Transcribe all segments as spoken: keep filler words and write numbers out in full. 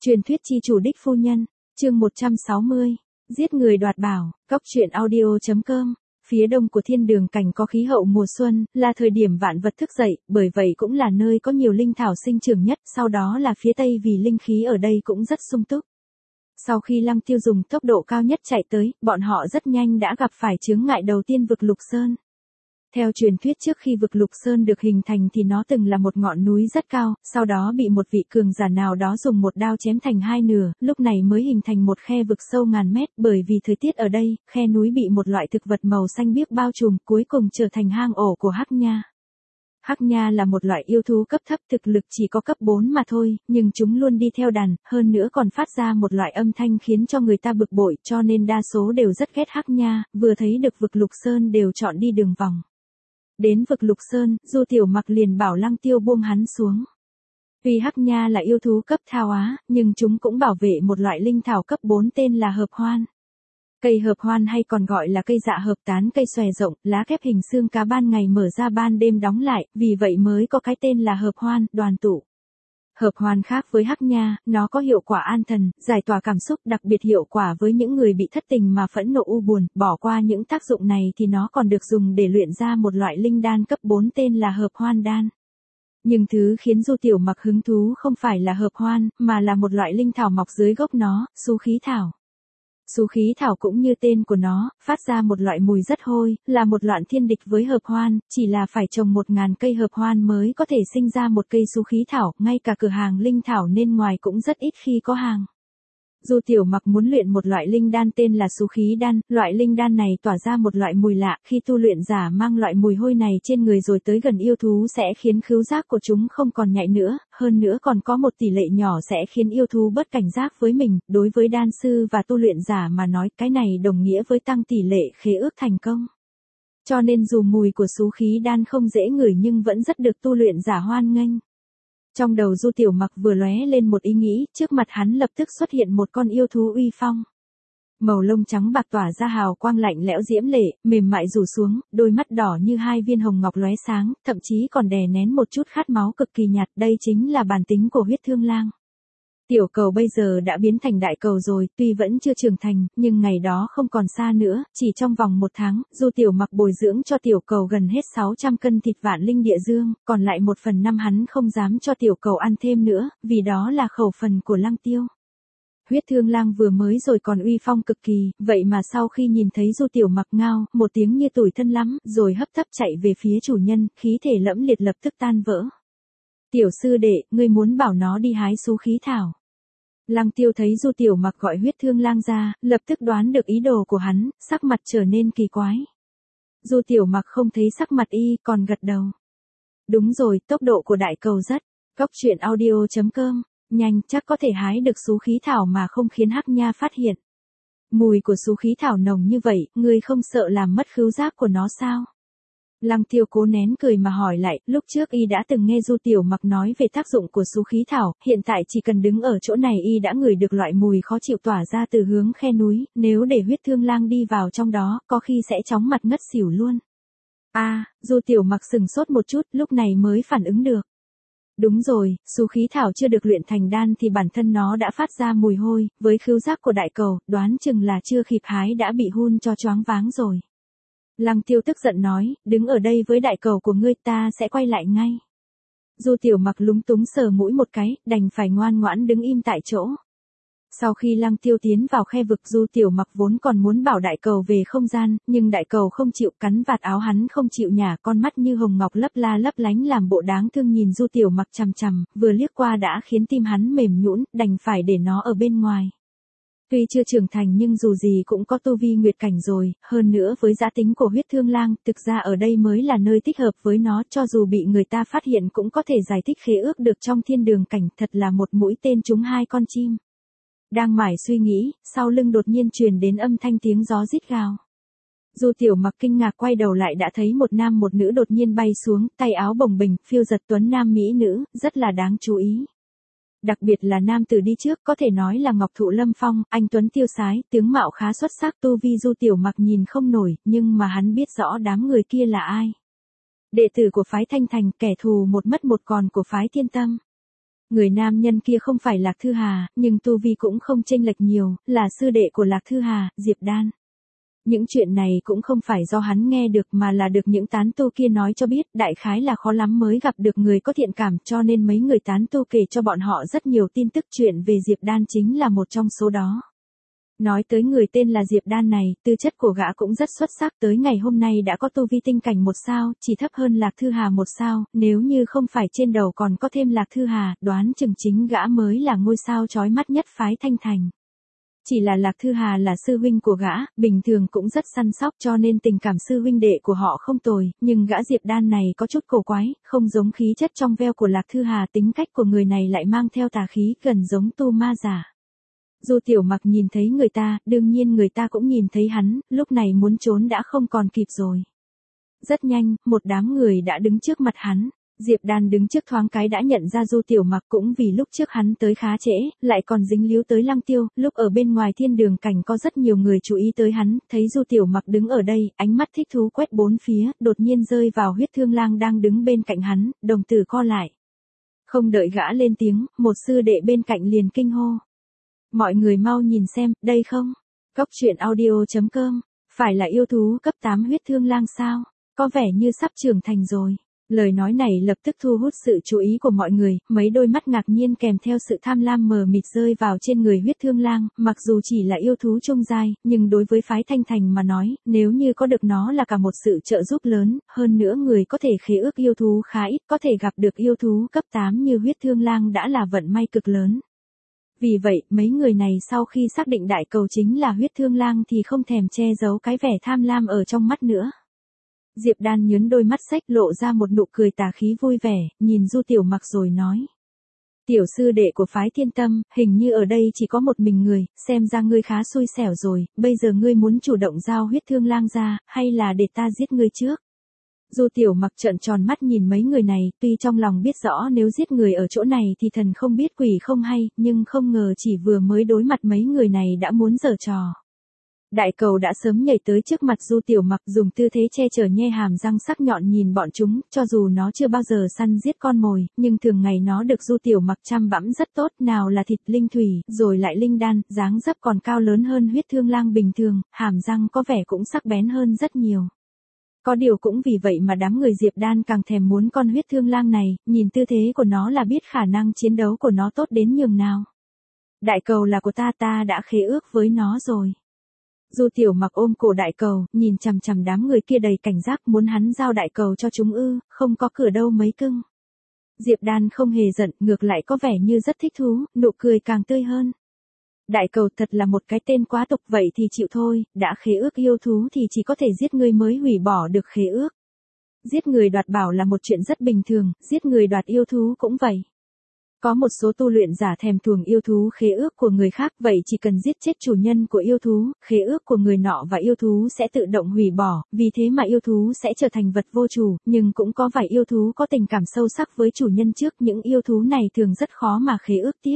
Truyền thuyết chi chủ đích phu nhân, chương một trăm sáu mươi, giết người đoạt bảo, cóc truyện audio chấm com. Phía đông của thiên đường cảnh có khí hậu mùa xuân, là thời điểm vạn vật thức dậy, bởi vậy cũng là nơi có nhiều linh thảo sinh trưởng nhất, sau đó là phía tây vì linh khí ở đây cũng rất sung túc. Sau khi Lăng Tiêu dùng tốc độ cao nhất chạy tới, bọn họ rất nhanh đã gặp phải chướng ngại đầu tiên vực Lục Sơn. Theo truyền thuyết trước khi vực Lục Sơn được hình thành thì nó từng là một ngọn núi rất cao, sau đó bị một vị cường giả nào đó dùng một đao chém thành hai nửa, lúc này mới hình thành một khe vực sâu ngàn mét, bởi vì thời tiết ở đây, khe núi bị một loại thực vật màu xanh biếc bao trùm, cuối cùng trở thành hang ổ của Hắc Nha. Hắc Nha là một loại yêu thú cấp thấp, thực lực chỉ có cấp bốn mà thôi, nhưng chúng luôn đi theo đàn, hơn nữa còn phát ra một loại âm thanh khiến cho người ta bực bội, cho nên đa số đều rất ghét Hắc Nha, vừa thấy được vực Lục Sơn đều chọn đi đường vòng. Đến vực Lục Sơn, Du Tiểu Mặc liền bảo Lăng Tiêu buông hắn xuống. Tuy Hắc Nha là yêu thú cấp thao á, nhưng chúng cũng bảo vệ một loại linh thảo cấp bốn tên là hợp hoan. Cây hợp hoan hay còn gọi là cây dạ hợp tán, cây xòe rộng, lá kép hình xương cá ban ngày mở ra ban đêm đóng lại, vì vậy mới có cái tên là hợp hoan, đoàn tụ. Hợp hoan khác với Hắc Nha, nó có hiệu quả an thần, giải tỏa cảm xúc, đặc biệt hiệu quả với những người bị thất tình mà phẫn nộ u buồn, bỏ qua những tác dụng này thì nó còn được dùng để luyện ra một loại linh đan cấp bốn tên là hợp hoan đan. Nhưng thứ khiến Du Tiểu Mặc hứng thú không phải là hợp hoan, mà là một loại linh thảo mọc dưới gốc nó, xú khí thảo. Xú khí thảo cũng như tên của nó, phát ra một loại mùi rất hôi, là một loạn thiên địch với hợp hoan, chỉ là phải trồng một ngàn cây hợp hoan mới có thể sinh ra một cây xú khí thảo, ngay cả cửa hàng linh thảo nên ngoài cũng rất ít khi có hàng. Du Tiểu Mặc muốn luyện một loại linh đan tên là xú khí đan, loại linh đan này tỏa ra một loại mùi lạ, khi tu luyện giả mang loại mùi hôi này trên người rồi tới gần yêu thú sẽ khiến khứu giác của chúng không còn nhạy nữa, hơn nữa còn có một tỷ lệ nhỏ sẽ khiến yêu thú bất cảnh giác với mình, đối với đan sư và tu luyện giả mà nói cái này đồng nghĩa với tăng tỷ lệ khế ước thành công. Cho nên dù mùi của xú khí đan không dễ ngửi nhưng vẫn rất được tu luyện giả hoan nghênh. Trong đầu Du Tiểu Mặc vừa lóe lên một ý nghĩ, trước mặt hắn lập tức xuất hiện một con yêu thú uy phong. Màu lông trắng bạc tỏa ra hào quang lạnh lẽo diễm lệ, mềm mại rủ xuống, đôi mắt đỏ như hai viên hồng ngọc lóe sáng, thậm chí còn đè nén một chút khát máu cực kỳ nhạt, đây chính là bản tính của Huyết Thương Lang. Tiểu cầu bây giờ đã biến thành đại cầu rồi, tuy vẫn chưa trưởng thành, nhưng ngày đó không còn xa nữa, chỉ trong vòng một tháng, Du Tiểu Mặc bồi dưỡng cho tiểu cầu gần hết sáu trăm cân thịt vạn linh địa dương, còn lại một phần năm hắn không dám cho tiểu cầu ăn thêm nữa, vì đó là khẩu phần của Lăng Tiêu. Huyết Thương Lang vừa mới rồi còn uy phong cực kỳ, vậy mà sau khi nhìn thấy Du Tiểu Mặc ngao, một tiếng như tủi thân lắm, rồi hấp tấp chạy về phía chủ nhân, khí thể lẫm liệt lập tức tan vỡ. Tiểu sư đệ, ngươi muốn bảo nó đi hái xú khí thảo. Lăng Tiêu thấy Du Tiểu Mặc gọi Huyết Thương Lang ra, lập tức đoán được ý đồ của hắn, sắc mặt trở nên kỳ quái. Du Tiểu Mặc không thấy sắc mặt y, còn gật đầu. Đúng rồi, tốc độ của đại cầu rất. Cóc truyện audio chấm com, nhanh, chắc có thể hái được xú khí thảo mà không khiến Hắc Nha phát hiện. Mùi của xú khí thảo nồng như vậy, ngươi không sợ làm mất khứu giác của nó sao? Lăng Tiêu cố nén cười mà hỏi lại, lúc trước y đã từng nghe Du Tiểu Mặc nói về tác dụng của xú khí thảo, hiện tại chỉ cần đứng ở chỗ này y đã ngửi được loại mùi khó chịu tỏa ra từ hướng khe núi, nếu để Huyết Thương Lang đi vào trong đó, có khi sẽ chóng mặt ngất xỉu luôn. A, à, Du Tiểu Mặc sừng sốt một chút, lúc này mới phản ứng được. Đúng rồi, xú khí thảo chưa được luyện thành đan thì bản thân nó đã phát ra mùi hôi, với khứu giác của đại cầu, đoán chừng là chưa kịp hái đã bị hun cho choáng váng rồi. Lăng Tiêu tức giận nói, đứng ở đây với đại cầu của ngươi, ta sẽ quay lại ngay. Du Tiểu Mặc lúng túng sờ mũi một cái, đành phải ngoan ngoãn đứng im tại chỗ. Sau khi Lăng Tiêu tiến vào khe vực, Du Tiểu Mặc vốn còn muốn bảo đại cầu về không gian, nhưng đại cầu không chịu, cắn vạt áo hắn không chịu nhả, con mắt như hồng ngọc lấp la lấp lánh làm bộ đáng thương nhìn Du Tiểu Mặc chằm chằm, vừa liếc qua đã khiến tim hắn mềm nhũn, đành phải để nó ở bên ngoài. Tuy chưa trưởng thành nhưng dù gì cũng có tu vi nguyệt cảnh rồi, hơn nữa với giá tính của Huyết Thương Lang, thực ra ở đây mới là nơi thích hợp với nó, cho dù bị người ta phát hiện cũng có thể giải thích khế ước được trong thiên đường cảnh, thật là một mũi tên trúng hai con chim. Đang mải suy nghĩ, sau lưng đột nhiên truyền đến âm thanh tiếng gió rít gào. Du Tiểu Mặc kinh ngạc quay đầu lại đã thấy một nam một nữ đột nhiên bay xuống, tay áo bồng bềnh, phiêu giật tuấn nam mỹ nữ, rất là đáng chú ý. Đặc biệt là nam tử đi trước có thể nói là Ngọc Thụ Lâm Phong, anh tuấn tiêu sái, tướng mạo khá xuất sắc, tu vi Du Tiểu Mặc nhìn không nổi, nhưng mà hắn biết rõ đám người kia là ai. Đệ tử của phái Thanh Thành, kẻ thù một mất một còn của phái Thiên Tâm. Người nam nhân kia không phải Lạc Thư Hà, nhưng tu vi cũng không chênh lệch nhiều, là sư đệ của Lạc Thư Hà, Diệp Đan. Những chuyện này cũng không phải do hắn nghe được mà là được những tán tu kia nói cho biết, đại khái là khó lắm mới gặp được người có thiện cảm, cho nên mấy người tán tu kể cho bọn họ rất nhiều tin tức, chuyện về Diệp Đan chính là một trong số đó. Nói tới người tên là Diệp Đan này, tư chất của gã cũng rất xuất sắc, tới ngày hôm nay đã có tu vi tinh cảnh một sao, chỉ thấp hơn Lạc Thư Hà một sao, nếu như không phải trên đầu còn có thêm Lạc Thư Hà, đoán chừng chính gã mới là ngôi sao chói mắt nhất phái Thanh Thành. Chỉ là Lạc Thư Hà là sư huynh của gã, bình thường cũng rất săn sóc cho nên tình cảm sư huynh đệ của họ không tồi, nhưng gã Diệp Đan này có chút cổ quái, không giống khí chất trong veo của Lạc Thư Hà, tính cách của người này lại mang theo tà khí, gần giống tu ma giả. Du Tiểu Mặc nhìn thấy người ta, đương nhiên người ta cũng nhìn thấy hắn, lúc này muốn trốn đã không còn kịp rồi. Rất nhanh, một đám người đã đứng trước mặt hắn. Diệp Đan đứng trước thoáng cái đã nhận ra Du Tiểu Mặc, cũng vì lúc trước hắn tới khá trễ, lại còn dính líu tới Lăng Tiêu, lúc ở bên ngoài thiên đường cảnh có rất nhiều người chú ý tới hắn, thấy Du Tiểu Mặc đứng ở đây, ánh mắt thích thú quét bốn phía, đột nhiên rơi vào Huyết Thương Lang đang đứng bên cạnh hắn, đồng tử co lại. Không đợi gã lên tiếng, một sư đệ bên cạnh liền kinh hô. Mọi người mau nhìn xem, đây không? Cốc truyện audio chấm com, phải là yêu thú cấp tám Huyết Thương Lang sao? Có vẻ như sắp trưởng thành rồi. Lời nói này lập tức thu hút sự chú ý của mọi người, mấy đôi mắt ngạc nhiên kèm theo sự tham lam mờ mịt rơi vào trên người Huyết Thương Lang, mặc dù chỉ là yêu thú trung giai, nhưng đối với phái Thanh Thành mà nói, nếu như có được nó là cả một sự trợ giúp lớn, hơn nữa người có thể khế ước yêu thú khá ít, có thể gặp được yêu thú cấp tám như Huyết Thương Lang đã là vận may cực lớn. Vì vậy, mấy người này sau khi xác định đại cầu chính là Huyết Thương Lang thì không thèm che giấu cái vẻ tham lam ở trong mắt nữa. Diệp Đan nhướng đôi mắt xếch lộ ra một nụ cười tà khí vui vẻ, nhìn Du Tiểu Mặc rồi nói. Tiểu sư đệ của phái Thiên Tâm, hình như ở đây chỉ có một mình người, xem ra ngươi khá xui xẻo rồi, bây giờ ngươi muốn chủ động giao Huyết Thương Lang ra, hay là để ta giết ngươi trước? Du Tiểu Mặc trợn tròn mắt nhìn mấy người này, tuy trong lòng biết rõ nếu giết người ở chỗ này thì thần không biết quỷ không hay, nhưng không ngờ chỉ vừa mới đối mặt mấy người này đã muốn giở trò. Đại cầu đã sớm nhảy tới trước mặt Du Tiểu Mặc, dùng tư thế che chở nhe hàm răng sắc nhọn nhìn bọn chúng, cho dù nó chưa bao giờ săn giết con mồi, nhưng thường ngày nó được Du Tiểu Mặc chăm bẵm rất tốt, nào là thịt linh thủy, rồi lại linh đan, dáng dấp còn cao lớn hơn Huyết Thương Lang bình thường, hàm răng có vẻ cũng sắc bén hơn rất nhiều. Có điều cũng vì vậy mà đám người Diệp Đan càng thèm muốn con Huyết Thương Lang này, nhìn tư thế của nó là biết khả năng chiến đấu của nó tốt đến nhường nào. Đại cầu là của ta, ta đã khế ước với nó rồi. Du Tiểu Mặc ôm cổ đại cầu, nhìn chằm chằm đám người kia đầy cảnh giác, muốn hắn giao đại cầu cho chúng ư, không có cửa đâu mấy cưng. Diệp Đan không hề giận, ngược lại có vẻ như rất thích thú, nụ cười càng tươi hơn. Đại cầu thật là một cái tên quá tục, vậy thì chịu thôi, đã khế ước yêu thú thì chỉ có thể giết người mới hủy bỏ được khế ước. Giết người đoạt bảo là một chuyện rất bình thường, giết người đoạt yêu thú cũng vậy. Có một số tu luyện giả thèm thuồng yêu thú khế ước của người khác, vậy chỉ cần giết chết chủ nhân của yêu thú, khế ước của người nọ và yêu thú sẽ tự động hủy bỏ, vì thế mà yêu thú sẽ trở thành vật vô chủ, nhưng cũng có vài yêu thú có tình cảm sâu sắc với chủ nhân trước, những yêu thú này thường rất khó mà khế ước tiếp.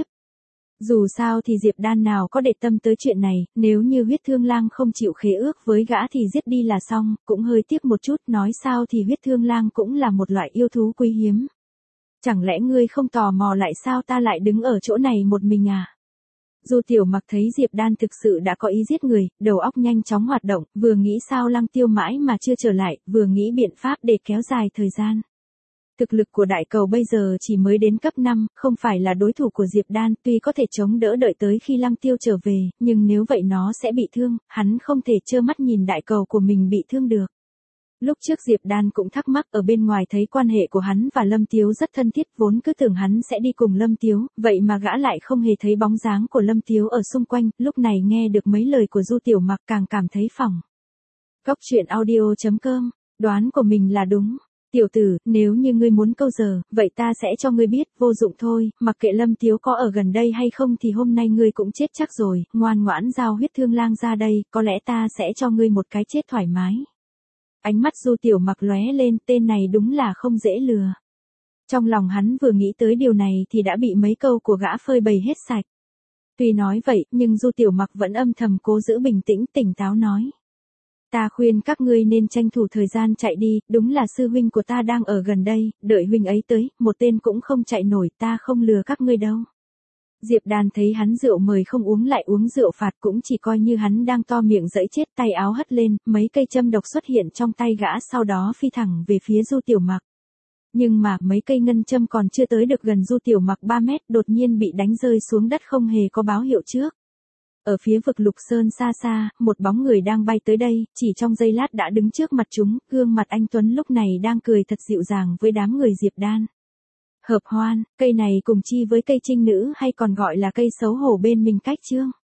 Dù sao thì Diệp Đan nào có để tâm tới chuyện này, nếu như Huyết Thương Lang không chịu khế ước với gã thì giết đi là xong, cũng hơi tiếc một chút, nói sao thì Huyết Thương Lang cũng là một loại yêu thú quý hiếm. Chẳng lẽ ngươi không tò mò lại sao ta lại đứng ở chỗ này một mình à? Du Tiểu Mặc thấy Diệp Đan thực sự đã có ý giết người, đầu óc nhanh chóng hoạt động, vừa nghĩ sao Lăng Tiêu mãi mà chưa trở lại, vừa nghĩ biện pháp để kéo dài thời gian. Thực lực của đại cầu bây giờ chỉ mới đến cấp năm, không phải là đối thủ của Diệp Đan, tuy có thể chống đỡ đợi tới khi Lăng Tiêu trở về, nhưng nếu vậy nó sẽ bị thương, hắn không thể trơ mắt nhìn đại cầu của mình bị thương được. Lúc trước Diệp Đan cũng thắc mắc, ở bên ngoài thấy quan hệ của hắn và Lâm Tiếu rất thân thiết, vốn cứ tưởng hắn sẽ đi cùng Lâm Tiếu, vậy mà gã lại không hề thấy bóng dáng của Lâm Tiếu ở xung quanh, lúc này nghe được mấy lời của Du Tiểu Mặc càng cảm thấy phỏng. Cốc truyện audio chấm com, đoán của mình là đúng. Tiểu tử, nếu như ngươi muốn câu giờ, vậy ta sẽ cho ngươi biết, vô dụng thôi, mặc kệ Lâm Tiếu có ở gần đây hay không thì hôm nay ngươi cũng chết chắc rồi, ngoan ngoãn giao Huyết Thương Lang ra đây, có lẽ ta sẽ cho ngươi một cái chết thoải mái. Ánh mắt Du Tiểu Mặc lóe lên, tên này đúng là không dễ lừa. Trong lòng hắn vừa nghĩ tới điều này thì đã bị mấy câu của gã phơi bày hết sạch. Tuy nói vậy, nhưng Du Tiểu Mặc vẫn âm thầm cố giữ bình tĩnh, tỉnh táo nói. Ta khuyên các ngươi nên tranh thủ thời gian chạy đi, đúng là sư huynh của ta đang ở gần đây, đợi huynh ấy tới, một tên cũng không chạy nổi, ta không lừa các ngươi đâu. Diệp Đàn thấy hắn rượu mời không uống lại uống rượu phạt cũng chỉ coi như hắn đang to miệng dẫy chết, tay áo hất lên, mấy cây châm độc xuất hiện trong tay gã sau đó phi thẳng về phía Du Tiểu Mặc. Nhưng mà mấy cây ngân châm còn chưa tới được gần Du Tiểu Mặc ba mét đột nhiên bị đánh rơi xuống đất không hề có báo hiệu trước. Ở phía vực Lục Sơn xa xa, một bóng người đang bay tới đây, chỉ trong giây lát đã đứng trước mặt chúng, gương mặt anh Tuấn lúc này đang cười thật dịu dàng với đám người Diệp Đan. Hợp hoan, cây này cùng chi với cây trinh nữ hay còn gọi là cây xấu hổ bên mình cách chương.